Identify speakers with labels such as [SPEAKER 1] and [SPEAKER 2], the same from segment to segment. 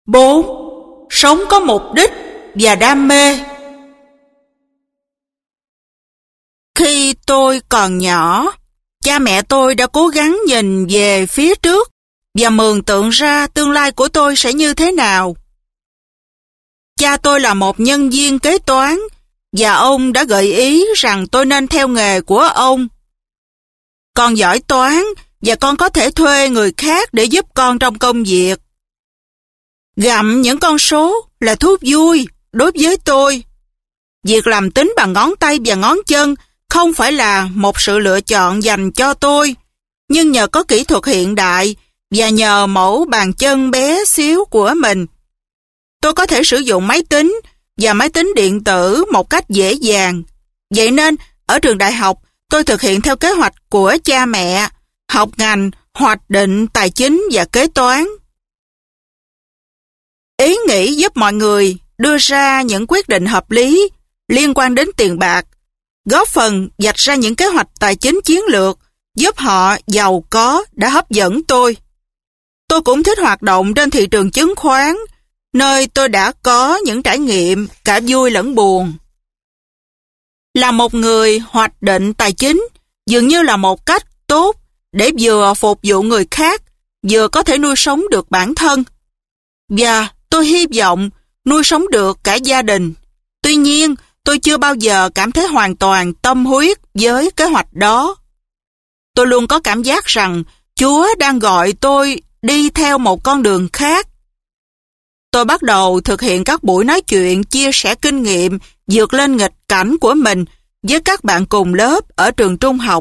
[SPEAKER 1] 4. Sống có mục đích và đam mê. Khi tôi còn nhỏ, cha mẹ tôi đã cố gắng nhìn về phía trước và mường tượng ra tương lai của tôi sẽ như thế nào. Cha tôi là một nhân viên kế toán và ông đã gợi ý rằng tôi nên theo nghề của ông. Con giỏi toán và con có thể thuê người khác để giúp con trong công việc. Gặm những con số là thú vui đối với tôi. Việc làm tính bằng ngón tay và ngón chân không phải là một sự lựa chọn dành cho tôi, nhưng nhờ có kỹ thuật hiện đại và nhờ mẫu bàn chân bé xíu của mình, tôi có thể sử dụng máy tính và máy tính điện tử một cách dễ dàng. Vậy nên, ở trường đại học, tôi thực hiện theo kế hoạch của cha mẹ, học ngành hoạch định tài chính và kế toán. Ý nghĩ giúp mọi người đưa ra những quyết định hợp lý liên quan đến tiền bạc, góp phần vạch ra những kế hoạch tài chính chiến lược giúp họ giàu có đã hấp dẫn tôi. Tôi cũng thích hoạt động trên thị trường chứng khoán, nơi tôi đã có những trải nghiệm cả vui lẫn buồn. Là một người hoạch định tài chính dường như là một cách tốt để vừa phục vụ người khác, vừa có thể nuôi sống được bản thân. Và tôi hy vọng nuôi sống được cả gia đình. Tuy nhiên, tôi chưa bao giờ cảm thấy hoàn toàn tâm huyết với kế hoạch đó. Tôi luôn có cảm giác rằng Chúa đang gọi tôi đi theo một con đường khác. Tôi bắt đầu thực hiện các buổi nói chuyện chia sẻ kinh nghiệm vượt lên nghịch cảnh của mình với các bạn cùng lớp ở trường trung học.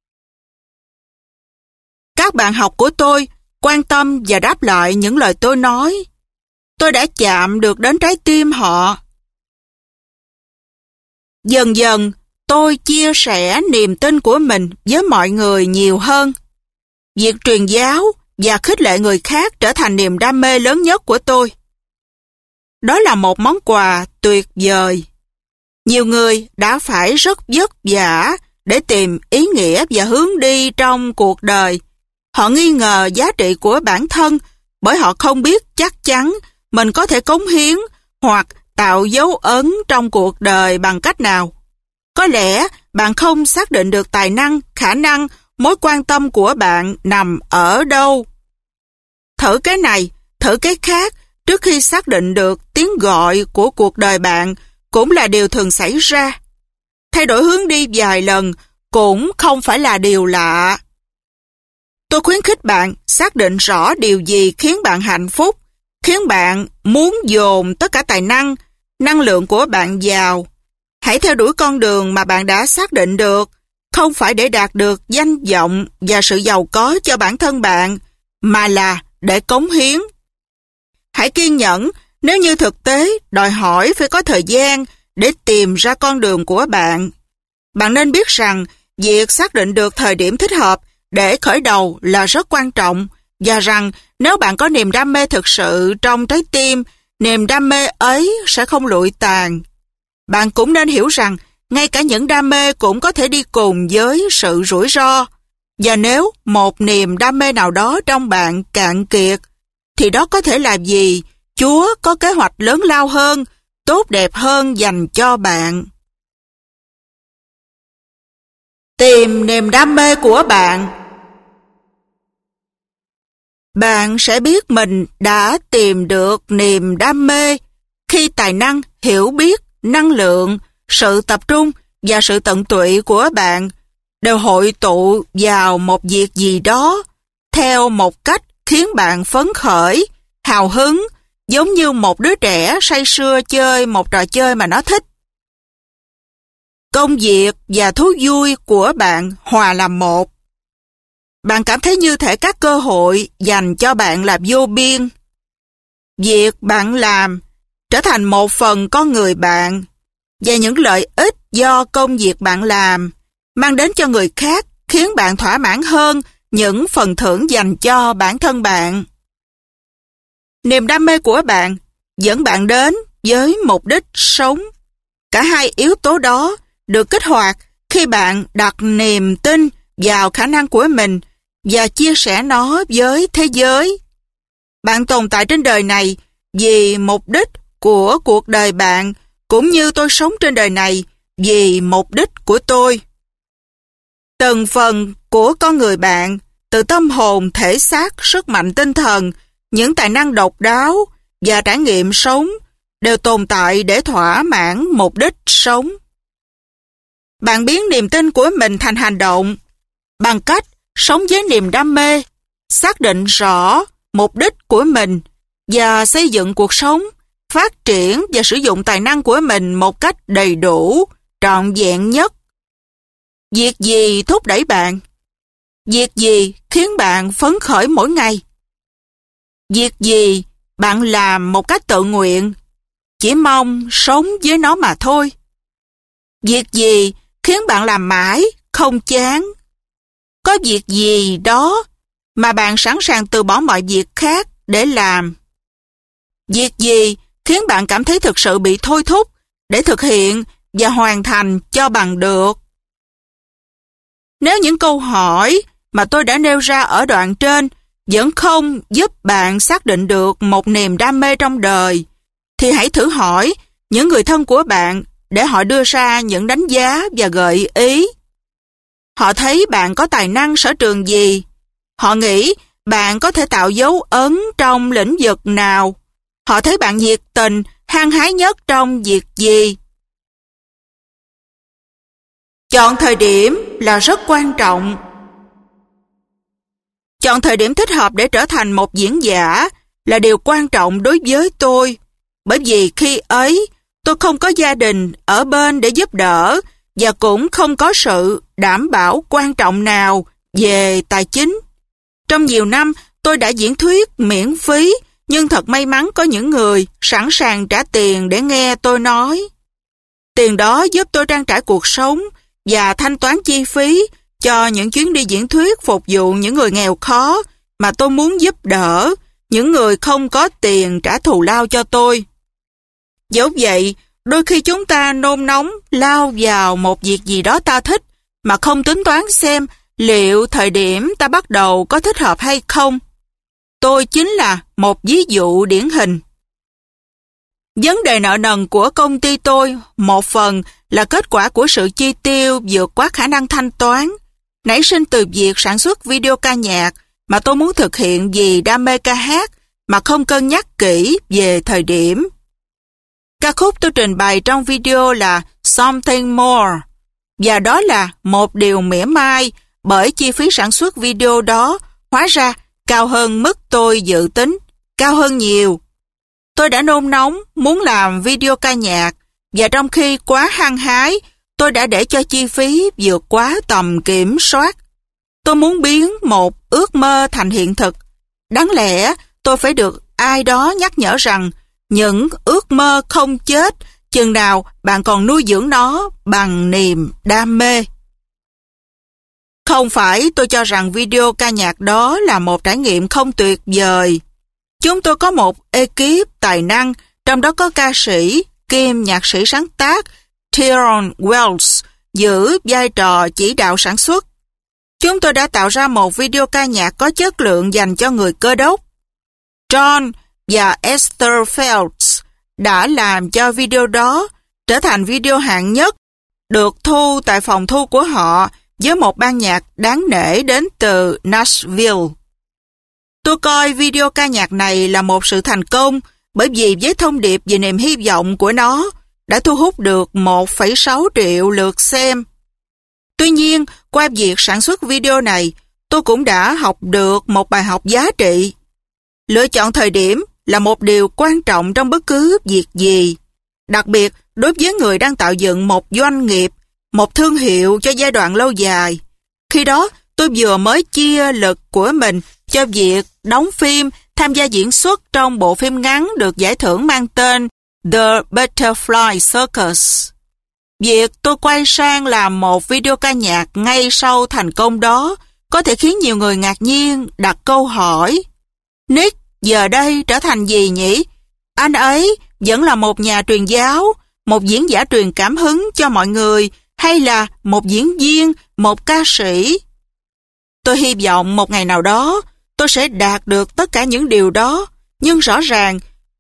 [SPEAKER 1] Các bạn học của tôi quan tâm và đáp lại những lời tôi nói. Tôi đã chạm được đến trái tim họ. Dần dần, tôi chia sẻ niềm tin của mình với mọi người nhiều hơn. Việc truyền giáo và khích lệ người khác trở thành niềm đam mê lớn nhất của tôi. Đó là một món quà tuyệt vời. Nhiều người đã phải rất vất vả để tìm ý nghĩa và hướng đi trong cuộc đời. Họ nghi ngờ giá trị của bản thân bởi họ không biết chắc chắn mình có thể cống hiến hoặc tạo dấu ấn trong cuộc đời bằng cách nào. Có lẽ bạn không xác định được tài năng, khả năng, mối quan tâm của bạn nằm ở đâu. Thử cái này, thử cái khác trước khi xác định được tiếng gọi của cuộc đời bạn cũng là điều thường xảy ra. Thay đổi hướng đi vài lần cũng không phải là điều lạ. Tôi khuyến khích bạn xác định rõ điều gì khiến bạn hạnh phúc, khiến bạn muốn dồn tất cả tài năng, năng lượng của bạn vào. Hãy theo đuổi con đường mà bạn đã xác định được, không phải để đạt được danh vọng và sự giàu có cho bản thân bạn, mà là để cống hiến. Hãy kiên nhẫn nếu như thực tế đòi hỏi phải có thời gian để tìm ra con đường của bạn. Bạn nên biết rằng việc xác định được thời điểm thích hợp để khởi đầu là rất quan trọng, và rằng nếu bạn có niềm đam mê thực sự trong trái tim, niềm đam mê ấy sẽ không lụi tàn. Bạn cũng nên hiểu rằng ngay cả những đam mê cũng có thể đi cùng với sự rủi ro. Và nếu một niềm đam mê nào đó trong bạn cạn kiệt, thì đó có thể là gì? Chúa có kế hoạch lớn lao hơn, tốt đẹp hơn dành cho bạn. Tìm niềm đam mê của bạn. Bạn sẽ biết mình đã tìm được niềm đam mê khi tài năng, hiểu biết, năng lượng, sự tập trung và sự tận tụy của bạn đều hội tụ vào một việc gì đó theo một cách khiến bạn phấn khởi, hào hứng, giống như một đứa trẻ say sưa chơi một trò chơi mà nó thích. Công việc và thú vui của bạn hòa làm một. Bạn cảm thấy như thể các cơ hội dành cho bạn là vô biên. Việc bạn làm trở thành một phần con người bạn, và những lợi ích do công việc bạn làm mang đến cho người khác khiến bạn thỏa mãn hơn những phần thưởng dành cho bản thân bạn. Niềm đam mê của bạn dẫn bạn đến với mục đích sống. Cả hai yếu tố đó được kích hoạt khi bạn đặt niềm tin vào khả năng của mình và chia sẻ nó với thế giới. Bạn tồn tại trên đời này vì mục đích của cuộc đời bạn, cũng như tôi sống trên đời này vì mục đích của tôi. Từng phần của con người bạn, từ tâm hồn, thể xác, sức mạnh tinh thần, những tài năng độc đáo và trải nghiệm sống đều tồn tại để thỏa mãn mục đích sống. Bạn biến niềm tin của mình thành hành động bằng cách sống với niềm đam mê, xác định rõ mục đích của mình và xây dựng cuộc sống, phát triển và sử dụng tài năng của mình một cách đầy đủ, trọn vẹn nhất. Việc gì thúc đẩy bạn? Việc gì khiến bạn phấn khởi mỗi ngày? Việc gì bạn làm một cách tự nguyện, chỉ mong sống với nó mà thôi? Việc gì khiến bạn làm mãi, không chán? Có việc gì đó mà bạn sẵn sàng từ bỏ mọi việc khác để làm? Việc gì khiến bạn cảm thấy thực sự bị thôi thúc để thực hiện và hoàn thành cho bằng được? Nếu những câu hỏi mà tôi đã nêu ra ở đoạn trên vẫn không giúp bạn xác định được một niềm đam mê trong đời, thì hãy thử hỏi những người thân của bạn để họ đưa ra những đánh giá và gợi ý. Họ thấy bạn có tài năng sở trường gì? Họ nghĩ bạn có thể tạo dấu ấn trong lĩnh vực nào? Họ thấy bạn nhiệt tình, hăng hái nhất trong việc gì? Chọn thời điểm là rất quan trọng. Chọn thời điểm thích hợp để trở thành một diễn giả là điều quan trọng đối với tôi, bởi vì khi ấy tôi không có gia đình ở bên để giúp đỡ và cũng không có sự đảm bảo quan trọng nào về tài chính. Trong nhiều năm tôi đã diễn thuyết miễn phí, nhưng thật may mắn có những người sẵn sàng trả tiền để nghe tôi nói. Tiền đó giúp tôi trang trải cuộc sống và thanh toán chi phí cho những chuyến đi diễn thuyết phục vụ những người nghèo khó mà tôi muốn giúp đỡ, những người không có tiền trả thù lao cho tôi. Dẫu vậy, đôi khi chúng ta nôn nóng lao vào một việc gì đó ta thích mà không tính toán xem liệu thời điểm ta bắt đầu có thích hợp hay không. Tôi chính là một ví dụ điển hình. Vấn đề nợ nần của công ty tôi một phần là kết quả của sự chi tiêu vượt quá khả năng thanh toán, nảy sinh từ việc sản xuất video ca nhạc mà tôi muốn thực hiện vì đam mê ca hát mà không cân nhắc kỹ về thời điểm. Ca khúc tôi trình bày trong video là Something More, và đó là một điều mỉa mai bởi chi phí sản xuất video đó hóa ra cao hơn mức tôi dự tính, cao hơn nhiều. Tôi đã nôn nóng muốn làm video ca nhạc, và trong khi quá hăng hái, tôi đã để cho chi phí vượt quá tầm kiểm soát. Tôi muốn biến một ước mơ thành hiện thực. Đáng lẽ tôi phải được ai đó nhắc nhở rằng những ước mơ không chết chừng nào bạn còn nuôi dưỡng nó bằng niềm đam mê. Không phải tôi cho rằng video ca nhạc đó là một trải nghiệm không tuyệt vời. Chúng tôi có một ekip tài năng, trong đó có ca sĩ kiêm nhạc sĩ sáng tác Tyrone Wells giữ vai trò chỉ đạo sản xuất. Chúng tôi đã tạo ra một video ca nhạc có chất lượng dành cho người Cơ Đốc. John và Esther Phelps đã làm cho video đó trở thành video hạng nhất, được thu tại phòng thu của họ với một ban nhạc đáng nể đến từ Nashville. Tôi coi video ca nhạc này là một sự thành công bởi vì với thông điệp về niềm hy vọng của nó đã thu hút được 1,6 triệu lượt xem. Tuy nhiên, qua việc sản xuất video này, tôi cũng đã học được một bài học giá trị. Lựa chọn thời điểm là một điều quan trọng trong bất cứ việc gì, đặc biệt đối với người đang tạo dựng một doanh nghiệp, một thương hiệu cho giai đoạn lâu dài. Khi đó, tôi vừa mới chia lực của mình cho việc đóng phim, tham gia diễn xuất trong bộ phim ngắn được giải thưởng mang tên The Butterfly Circus. Việc tôi quay sang làm một video ca nhạc ngay sau thành công đó có thể khiến nhiều người ngạc nhiên đặt câu hỏi: Nick giờ đây trở thành gì nhỉ? Anh ấy vẫn là một nhà truyền giáo, một diễn giả truyền cảm hứng cho mọi người, hay là một diễn viên, một ca sĩ? Tôi hy vọng một ngày nào đó tôi sẽ đạt được tất cả những điều đó, nhưng rõ ràng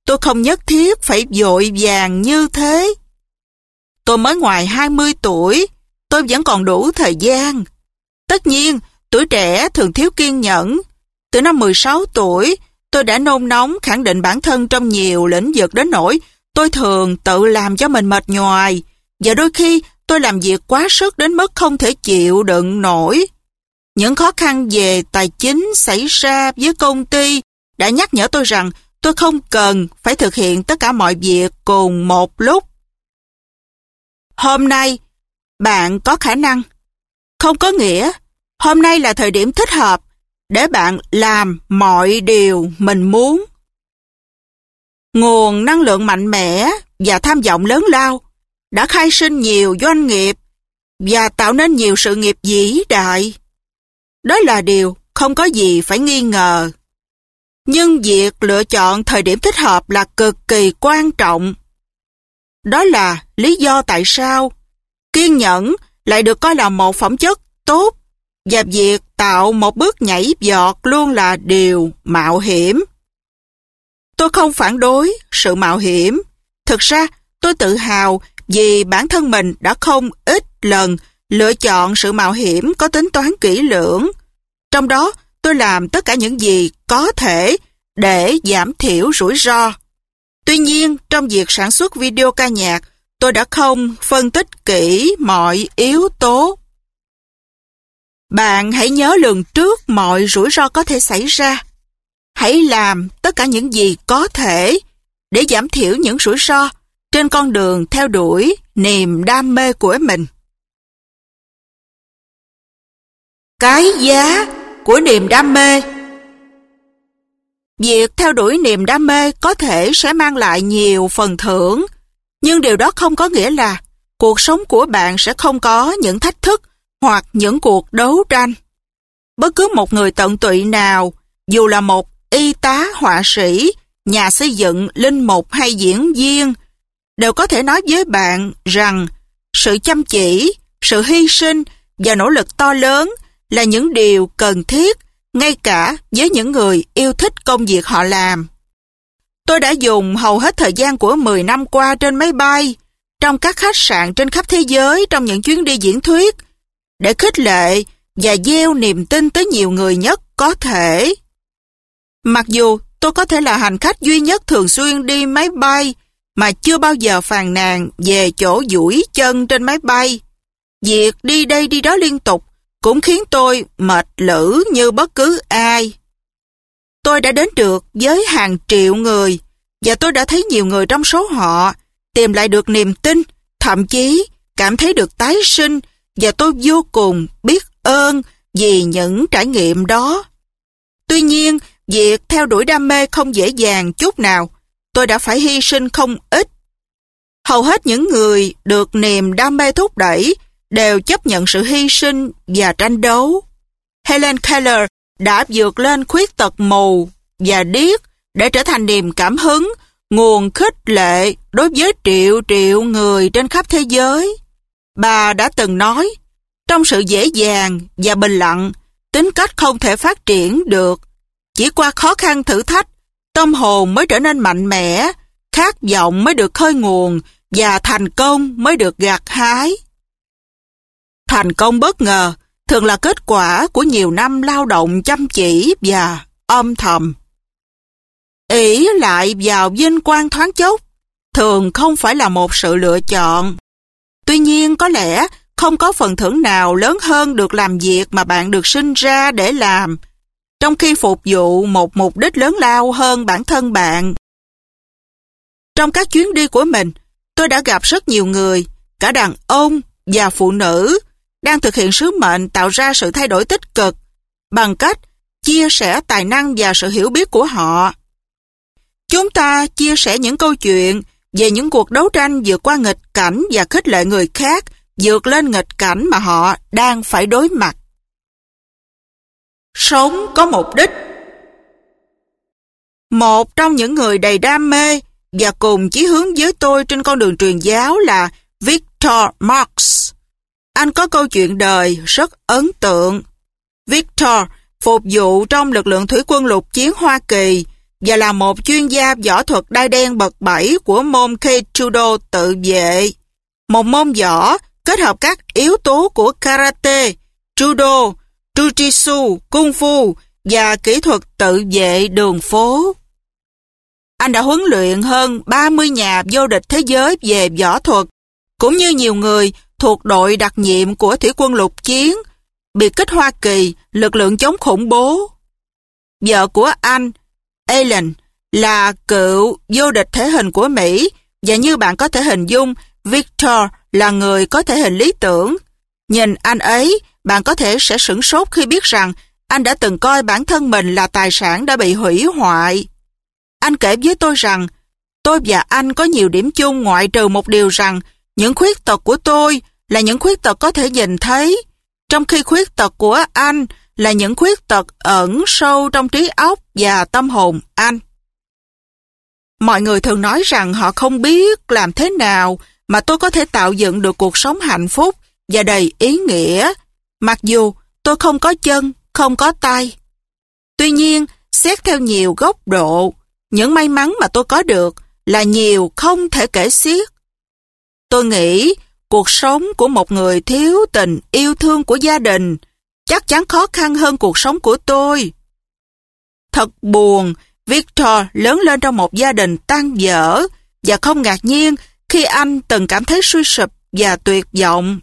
[SPEAKER 1] tôi không nhất thiết phải vội vàng như thế. Tôi mới ngoài 20 tuổi, tôi vẫn còn đủ thời gian. Tất nhiên, tuổi trẻ thường thiếu kiên nhẫn. Từ năm 16 tuổi, tôi đã nôn nóng khẳng định bản thân trong nhiều lĩnh vực đến nỗi tôi thường tự làm cho mình mệt nhoài, và đôi khi tôi làm việc quá sức đến mức không thể chịu đựng nổi. Những khó khăn về tài chính xảy ra với công ty đã nhắc nhở tôi rằng tôi không cần phải thực hiện tất cả mọi việc cùng một lúc. Hôm nay, bạn có khả năng. Không có nghĩa hôm nay là thời điểm thích hợp để bạn làm mọi điều mình muốn. Nguồn năng lượng mạnh mẽ và tham vọng lớn lao đã khai sinh nhiều doanh nghiệp và tạo nên nhiều sự nghiệp vĩ đại. Đó là điều không có gì phải nghi ngờ. Nhưng việc lựa chọn thời điểm thích hợp là cực kỳ quan trọng. Đó là lý do tại sao kiên nhẫn lại được coi là một phẩm chất tốt, và việc tạo một bước nhảy vọt luôn là điều mạo hiểm. Tôi không phản đối sự mạo hiểm. Thực ra, tôi tự hào vì bản thân mình đã không ít lần lựa chọn sự mạo hiểm có tính toán kỹ lưỡng. Trong đó, tôi làm tất cả những gì có thể để giảm thiểu rủi ro. Tuy nhiên, trong việc sản xuất video ca nhạc, tôi đã không phân tích kỹ mọi yếu tố. Bạn hãy nhớ lường trước mọi rủi ro có thể xảy ra. Hãy làm tất cả những gì có thể để giảm thiểu những rủi ro trên con đường theo đuổi niềm đam mê của mình. Cái giá của niềm đam mê. Việc theo đuổi niềm đam mê có thể sẽ mang lại nhiều phần thưởng, nhưng điều đó không có nghĩa là cuộc sống của bạn sẽ không có những thách thức hoặc những cuộc đấu tranh. Bất cứ một người tận tụy nào, dù là một y tá, họa sĩ, nhà xây dựng, linh mục hay diễn viên, đều có thể nói với bạn rằng sự chăm chỉ, sự hy sinh và nỗ lực to lớn là những điều cần thiết ngay cả với những người yêu thích công việc họ làm. Tôi đã dùng hầu hết thời gian của 10 năm qua trên máy bay, trong các khách sạn trên khắp thế giới trong những chuyến đi diễn thuyết, để khích lệ và gieo niềm tin tới nhiều người nhất có thể. Mặc dù tôi có thể là hành khách duy nhất thường xuyên đi máy bay mà chưa bao giờ phàn nàn về chỗ duỗi chân trên máy bay, việc đi đây đi đó liên tục cũng khiến tôi mệt lử như bất cứ ai. Tôi đã đến được với hàng triệu người, và tôi đã thấy nhiều người trong số họ tìm lại được niềm tin, thậm chí cảm thấy được tái sinh, và tôi vô cùng biết ơn vì những trải nghiệm đó. Tuy nhiên, việc theo đuổi đam mê không dễ dàng chút nào. Tôi đã phải hy sinh không ít. Hầu hết những người được niềm đam mê thúc đẩy đều chấp nhận sự hy sinh và tranh đấu. Helen Keller đã vượt lên khuyết tật mù và điếc để trở thành niềm cảm hứng, nguồn khích lệ đối với triệu triệu người trên khắp thế giới. Bà đã từng nói, trong sự dễ dàng và bình lặng, tính cách không thể phát triển được. Chỉ qua khó khăn thử thách, tâm hồn mới trở nên mạnh mẽ, khát vọng mới được khơi nguồn và thành công mới được gặt hái. Thành công bất ngờ thường là kết quả của nhiều năm lao động chăm chỉ và âm thầm. Ỷ lại vào vinh quang thoáng chốc thường không phải là một sự lựa chọn. Tuy nhiên có lẽ không có phần thưởng nào lớn hơn được làm việc mà bạn được sinh ra để làm, trong khi phục vụ một mục đích lớn lao hơn bản thân bạn. Trong các chuyến đi của mình, tôi đã gặp rất nhiều người, cả đàn ông và phụ nữ, đang thực hiện sứ mệnh tạo ra sự thay đổi tích cực bằng cách chia sẻ tài năng và sự hiểu biết của họ. Chúng ta chia sẻ những câu chuyện về những cuộc đấu tranh vượt qua nghịch cảnh và khích lệ người khác vượt lên nghịch cảnh mà họ đang phải đối mặt. Sống có mục đích. Một trong những người đầy đam mê và cùng chí hướng với tôi trên con đường truyền giáo là Victor Marx. Anh có câu chuyện đời rất ấn tượng. Victor phục vụ trong lực lượng thủy quân lục chiến Hoa Kỳ và là một chuyên gia võ thuật đai đen bậc 7 của môn Keijudo tự vệ. Một môn võ kết hợp các yếu tố của karate, judo, jujitsu, kung fu và kỹ thuật tự vệ đường phố. Anh đã huấn luyện hơn 30 nhà vô địch thế giới về võ thuật, cũng như nhiều người thuộc đội đặc nhiệm của thủy quân lục chiến, biệt kích Hoa Kỳ, lực lượng chống khủng bố. Vợ của anh, Ellen, là cựu vô địch thể hình của Mỹ, và như bạn có thể hình dung, Victor là người có thể hình lý tưởng. Nhìn anh ấy, bạn có thể sẽ sửng sốt khi biết rằng anh đã từng coi bản thân mình là tài sản đã bị hủy hoại. Anh kể với tôi rằng, tôi và anh có nhiều điểm chung ngoại trừ một điều rằng những khuyết tật của tôi là những khuyết tật có thể nhìn thấy, trong khi khuyết tật của anh là những khuyết tật ẩn sâu trong trí óc và tâm hồn anh. Mọi người thường nói rằng họ không biết làm thế nào mà tôi có thể tạo dựng được cuộc sống hạnh phúc và đầy ý nghĩa, mặc dù tôi không có chân, không có tay. Tuy nhiên, xét theo nhiều góc độ, những may mắn mà tôi có được là nhiều không thể kể xiết. Tôi nghĩ cuộc sống của một người thiếu tình yêu thương của gia đình chắc chắn khó khăn hơn cuộc sống của tôi. Thật buồn, Victor lớn lên trong một gia đình tan vỡ và không ngạc nhiên khi anh từng cảm thấy suy sụp và tuyệt vọng.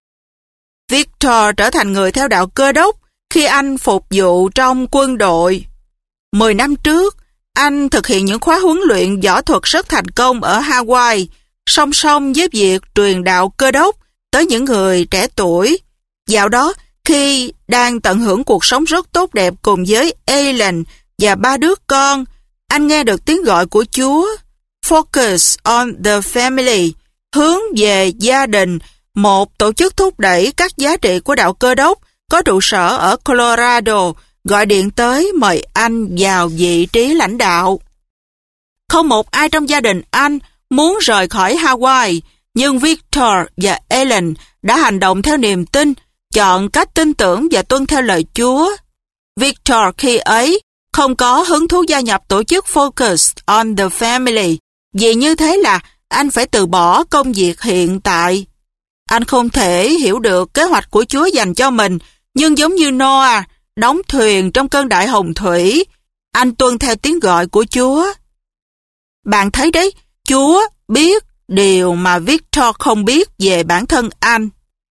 [SPEAKER 1] Victor trở thành người theo đạo Cơ đốc khi anh phục vụ trong quân đội. 10 năm trước, anh thực hiện những khóa huấn luyện võ thuật rất thành công ở Hawaii, song song với việc truyền đạo Cơ đốc tới những người trẻ tuổi. Dạo đó, khi đang tận hưởng cuộc sống rất tốt đẹp cùng với Ellen và 3 đứa con, anh nghe được tiếng gọi của Chúa, Focus on the Family, hướng về gia đình, một tổ chức thúc đẩy các giá trị của đạo Cơ đốc có trụ sở ở Colorado, gọi điện tới mời anh vào vị trí lãnh đạo. Không một ai trong gia đình anh muốn rời khỏi Hawaii, nhưng Victor và Ellen đã hành động theo niềm tin, chọn cách tin tưởng và tuân theo lời Chúa. Victor khi ấy không có hứng thú gia nhập tổ chức Focus on the Family, vì như thế là anh phải từ bỏ công việc hiện tại. Anh không thể hiểu được kế hoạch của Chúa dành cho mình, nhưng giống như Noah đóng thuyền trong cơn đại hồng thủy, anh tuân theo tiếng gọi của Chúa. Bạn thấy đấy, Chúa biết điều mà Victor không biết về bản thân anh.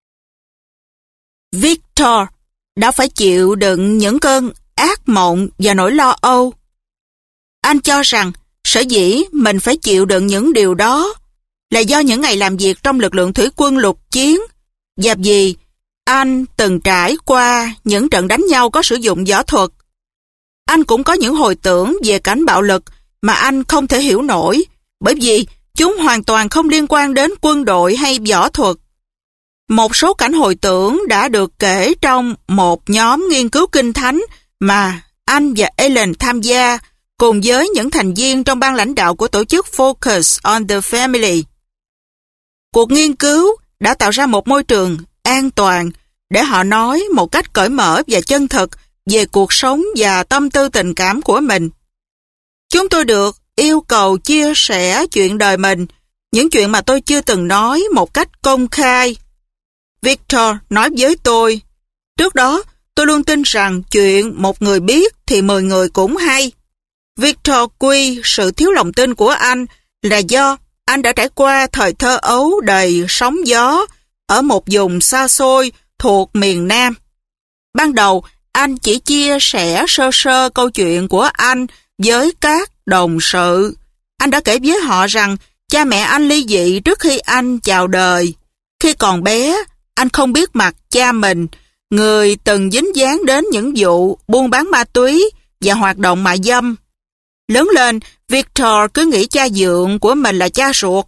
[SPEAKER 1] Victor đã phải chịu đựng những cơn ác mộng và nỗi lo âu. Anh cho rằng sở dĩ mình phải chịu đựng những điều đó là do những ngày làm việc trong lực lượng thủy quân lục chiến, và vì anh từng trải qua những trận đánh nhau có sử dụng võ thuật. Anh cũng có những hồi tưởng về cảnh bạo lực mà anh không thể hiểu nổi, bởi vì chúng hoàn toàn không liên quan đến quân đội hay võ thuật. Một số cảnh hồi tưởng đã được kể trong một nhóm nghiên cứu kinh thánh mà anh và Ellen tham gia cùng với những thành viên trong ban lãnh đạo của tổ chức Focus on the Family. Cuộc nghiên cứu đã tạo ra một môi trường an toàn để họ nói một cách cởi mở và chân thực về cuộc sống và tâm tư tình cảm của mình. Chúng tôi được yêu cầu chia sẻ chuyện đời mình, những chuyện mà tôi chưa từng nói một cách công khai. Victor nói với tôi, trước đó tôi luôn tin rằng chuyện một người biết thì 10 người cũng hay. Victor quy sự thiếu lòng tin của anh là do anh đã trải qua thời thơ ấu đầy sóng gió ở một vùng xa xôi thuộc miền Nam. Ban đầu, anh chỉ chia sẻ sơ sơ câu chuyện của anh với các đồng sự. Anh đã kể với họ rằng cha mẹ anh ly dị trước khi anh chào đời. Khi còn bé, anh không biết mặt cha mình, người từng dính dáng đến những vụ buôn bán ma túy và hoạt động mại dâm. Lớn lên, Victor cứ nghĩ cha dượng của mình là cha ruột.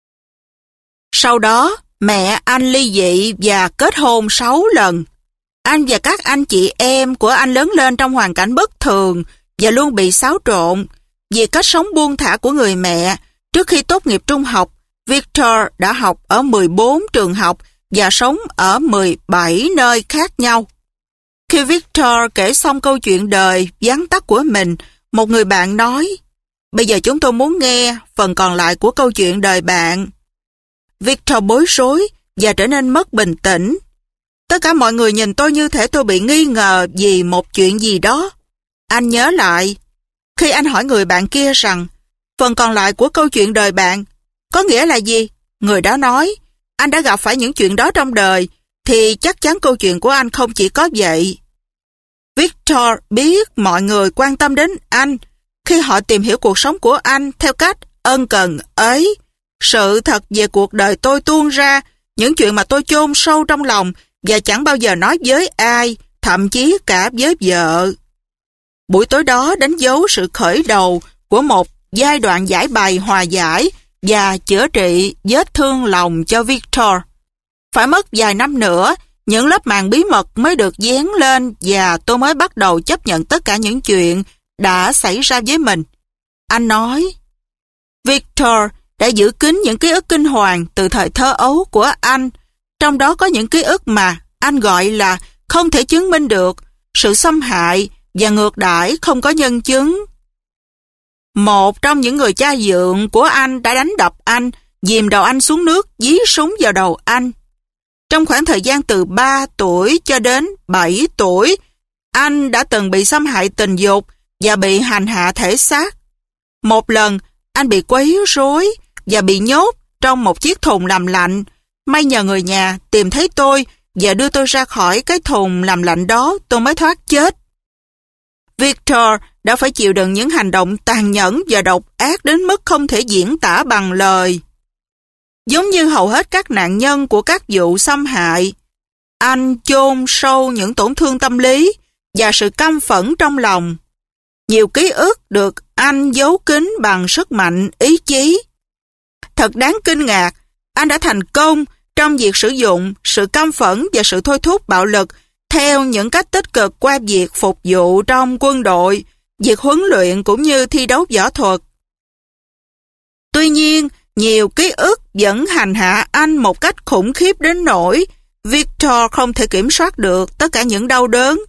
[SPEAKER 1] Sau đó, mẹ anh ly dị và kết hôn 6 lần. Anh và các anh chị em của anh lớn lên trong hoàn cảnh bất thường và luôn bị xáo trộn. Vì cách sống buông thả của người mẹ, trước khi tốt nghiệp trung học, Victor đã học ở 14 trường học và sống ở 17 nơi khác nhau. Khi Victor kể xong câu chuyện đời vắn tắt của mình, Một người bạn nói, bây giờ chúng tôi muốn nghe phần còn lại của câu chuyện đời bạn. Victor bối rối và trở nên mất bình tĩnh. Tất cả mọi người nhìn tôi như thể tôi bị nghi ngờ vì một chuyện gì đó. Anh nhớ lại, khi anh hỏi người bạn kia rằng, phần còn lại của câu chuyện đời bạn có nghĩa là gì? Người đó nói, anh đã gặp phải những chuyện đó trong đời, thì chắc chắn câu chuyện của anh không chỉ có vậy. Victor biết mọi người quan tâm đến anh khi họ tìm hiểu cuộc sống của anh theo cách ân cần ấy. Sự thật về cuộc đời tôi tuôn ra, những chuyện mà tôi chôn sâu trong lòng và chẳng bao giờ nói với ai, thậm chí cả với vợ. Buổi tối đó đánh dấu sự khởi đầu của một giai đoạn giải bày hòa giải và chữa trị vết thương lòng cho Victor. Phải mất vài năm nữa, những lớp màng bí mật mới được dán lên và tôi mới bắt đầu chấp nhận tất cả những chuyện đã xảy ra với mình. Anh nói, Victor đã giữ kín những ký ức kinh hoàng từ thời thơ ấu của anh, trong đó có những ký ức mà anh gọi là không thể chứng minh được, sự xâm hại và ngược đãi không có nhân chứng. Một trong những người cha dượng của anh đã đánh đập anh, dìm đầu anh xuống nước, dí súng vào đầu anh. Trong khoảng thời gian từ 3 tuổi cho đến 7 tuổi, anh đã từng bị xâm hại tình dục và bị hành hạ thể xác. Một lần, anh bị quấy rối và bị nhốt trong một chiếc thùng làm lạnh. May nhờ người nhà tìm thấy tôi và đưa tôi ra khỏi cái thùng làm lạnh đó, tôi mới thoát chết. Victor đã phải chịu đựng những hành động tàn nhẫn và độc ác đến mức không thể diễn tả bằng lời. Giống như hầu hết các nạn nhân của các vụ xâm hại, anh chôn sâu những tổn thương tâm lý và sự căm phẫn trong lòng. Nhiều ký ức được anh giấu kín bằng sức mạnh ý chí. Thật đáng kinh ngạc, anh đã thành công trong việc sử dụng sự căm phẫn và sự thôi thúc bạo lực theo những cách tích cực qua việc phục vụ trong quân đội, việc huấn luyện cũng như thi đấu võ thuật. Tuy nhiên, nhiều ký ức vẫn hành hạ anh một cách khủng khiếp đến nỗi Victor không thể kiểm soát được tất cả những đau đớn.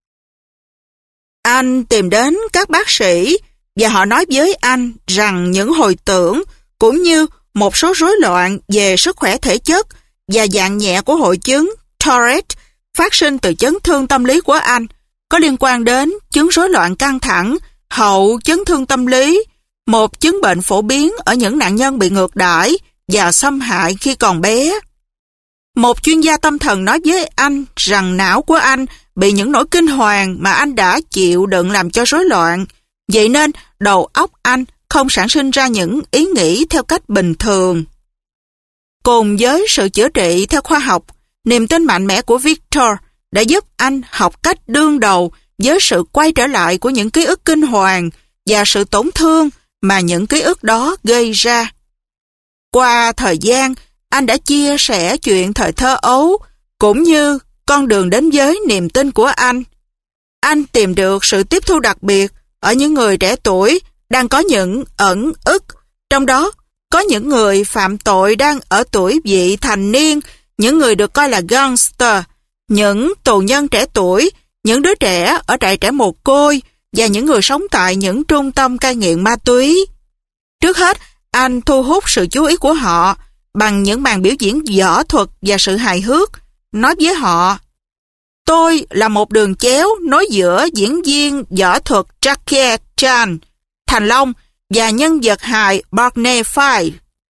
[SPEAKER 1] Anh tìm đến các bác sĩ và họ nói với anh rằng những hồi tưởng cũng như một số rối loạn về sức khỏe thể chất và dạng nhẹ của hội chứng Tourette phát sinh từ chấn thương tâm lý của anh có liên quan đến chứng rối loạn căng thẳng hậu chấn thương tâm lý, một chứng bệnh phổ biến ở những nạn nhân bị ngược đãi và xâm hại khi còn bé. Một chuyên gia tâm thần nói với anh rằng não của anh bị những nỗi kinh hoàng mà anh đã chịu đựng làm cho rối loạn, vậy nên đầu óc anh không sản sinh ra những ý nghĩ theo cách bình thường. Cùng với sự chữa trị theo khoa học, niềm tin mạnh mẽ của Victor đã giúp anh học cách đương đầu với sự quay trở lại của những ký ức kinh hoàng và sự tổn thương mà những ký ức đó gây ra. Qua thời gian, anh đã chia sẻ chuyện thời thơ ấu, cũng như con đường đến với niềm tin của anh. Anh tìm được sự tiếp thu đặc biệt ở những người trẻ tuổi đang có những ẩn ức, trong đó có những người phạm tội đang ở tuổi vị thành niên, những người được coi là gangster, những tù nhân trẻ tuổi, những đứa trẻ ở trại trẻ mồ côi và những người sống tại những trung tâm cai nghiện ma túy. Trước hết, anh thu hút sự chú ý của họ bằng những màn biểu diễn võ thuật và sự hài hước, nói với họ: tôi là một đường chéo nối giữa diễn viên võ thuật Jackie Chan, Thành Long và nhân vật hài Barney Fife.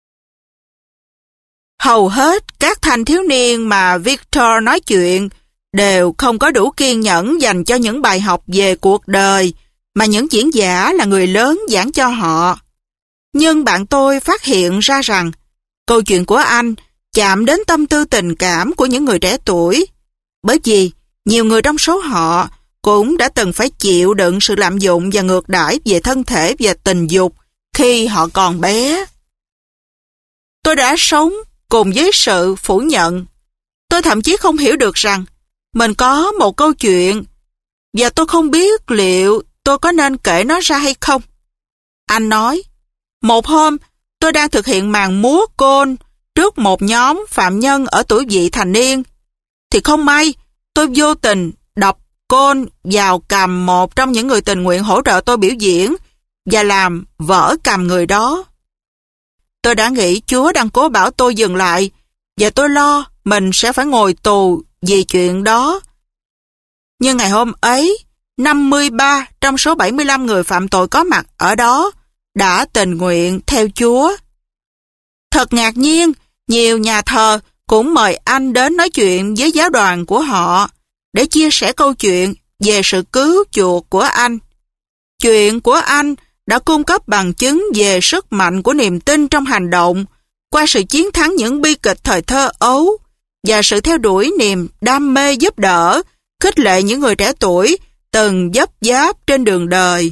[SPEAKER 1] Hầu hết các thanh thiếu niên mà Victor nói chuyện đều không có đủ kiên nhẫn dành cho những bài học về cuộc đời mà những diễn giả là người lớn giảng cho họ. Nhưng bạn tôi phát hiện ra rằng câu chuyện của anh chạm đến tâm tư tình cảm của những người trẻ tuổi, bởi vì nhiều người trong số họ cũng đã từng phải chịu đựng sự lạm dụng và ngược đãi về thân thể và tình dục khi họ còn bé. Tôi đã sống cùng với sự phủ nhận. Tôi thậm chí không hiểu được rằng mình có một câu chuyện và tôi không biết liệu tôi có nên kể nó ra hay không. Anh nói, một hôm tôi đang thực hiện màn múa côn trước một nhóm phạm nhân ở tuổi vị thành niên, thì không may tôi vô tình đập Cole vào cầm một trong những người tình nguyện hỗ trợ tôi biểu diễn và làm vỡ cầm người đó. Tôi đã nghĩ Chúa đang cố bảo tôi dừng lại và tôi lo mình sẽ phải ngồi tù vì chuyện đó. Nhưng ngày hôm ấy, 53 trong số 75 người phạm tội có mặt ở đó đã tình nguyện theo Chúa. Thật ngạc nhiên, nhiều nhà thờ cũng mời anh đến nói chuyện với giáo đoàn của họ để chia sẻ câu chuyện về sự cứu chuộc của anh. Chuyện của anh đã cung cấp bằng chứng về sức mạnh của niềm tin trong hành động qua sự chiến thắng những bi kịch thời thơ ấu và sự theo đuổi niềm đam mê giúp đỡ, khích lệ những người trẻ tuổi từng vấp váp trên đường đời.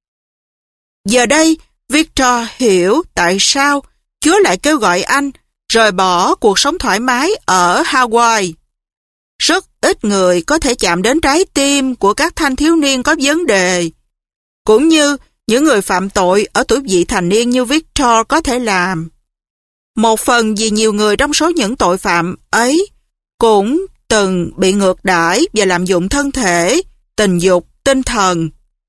[SPEAKER 1] Giờ đây, Victor hiểu tại sao Chúa lại kêu gọi anh rời bỏ cuộc sống thoải mái ở Hawaii. Rất ít người có thể chạm đến trái tim của các thanh thiếu niên có vấn đề, cũng như những người phạm tội ở tuổi vị thành niên như Victor có thể làm. Một phần vì nhiều người trong số những tội phạm ấy cũng từng bị ngược đãi và lạm dụng thân thể, tình dục, tinh thần.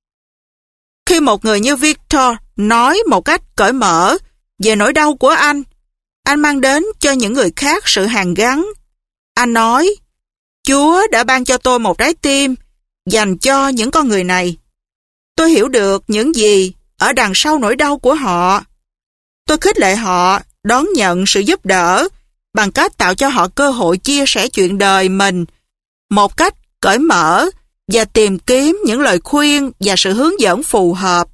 [SPEAKER 1] Khi một người như Victor nói một cách cởi mở về nỗi đau của anh mang đến cho những người khác sự hàn gắn. Anh nói, Chúa đã ban cho tôi một trái tim dành cho những con người này. Tôi hiểu được những gì ở đằng sau nỗi đau của họ. Tôi khích lệ họ đón nhận sự giúp đỡ bằng cách tạo cho họ cơ hội chia sẻ chuyện đời mình một cách cởi mở và tìm kiếm những lời khuyên và sự hướng dẫn phù hợp.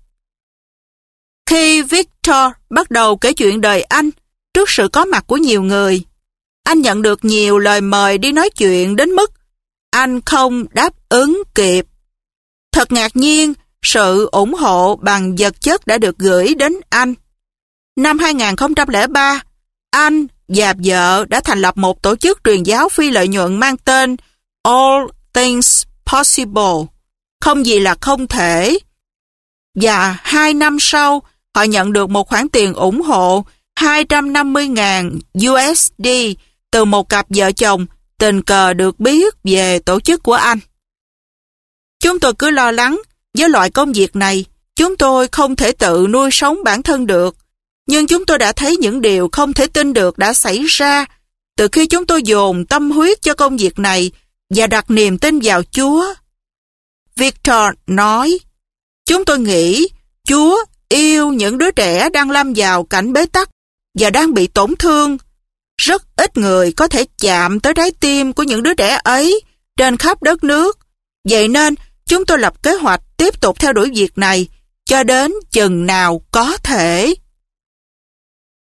[SPEAKER 1] Khi Victor bắt đầu kể chuyện đời anh trước sự có mặt của nhiều người, anh nhận được nhiều lời mời đi nói chuyện đến mức anh không đáp ứng kịp. Thật ngạc nhiên, sự ủng hộ bằng vật chất đã được gửi đến anh. Năm 2003, anh và vợ đã thành lập một tổ chức truyền giáo phi lợi nhuận mang tên All Things Possible, không gì là không thể. Và 2 năm sau, họ nhận được một khoản tiền ủng hộ 250.000 USD từ một cặp vợ chồng tình cờ được biết về tổ chức của anh. Chúng tôi cứ lo lắng, với loại công việc này, chúng tôi không thể tự nuôi sống bản thân được, nhưng chúng tôi đã thấy những điều không thể tin được đã xảy ra từ khi chúng tôi dồn tâm huyết cho công việc này và đặt niềm tin vào Chúa. Victor nói, chúng tôi nghĩ Chúa yêu những đứa trẻ đang lâm vào cảnh bế tắc và đang bị tổn thương. Rất ít người có thể chạm tới trái tim của những đứa trẻ ấy trên khắp đất nước. Vậy nên, chúng tôi lập kế hoạch tiếp tục theo đuổi việc này cho đến chừng nào có thể.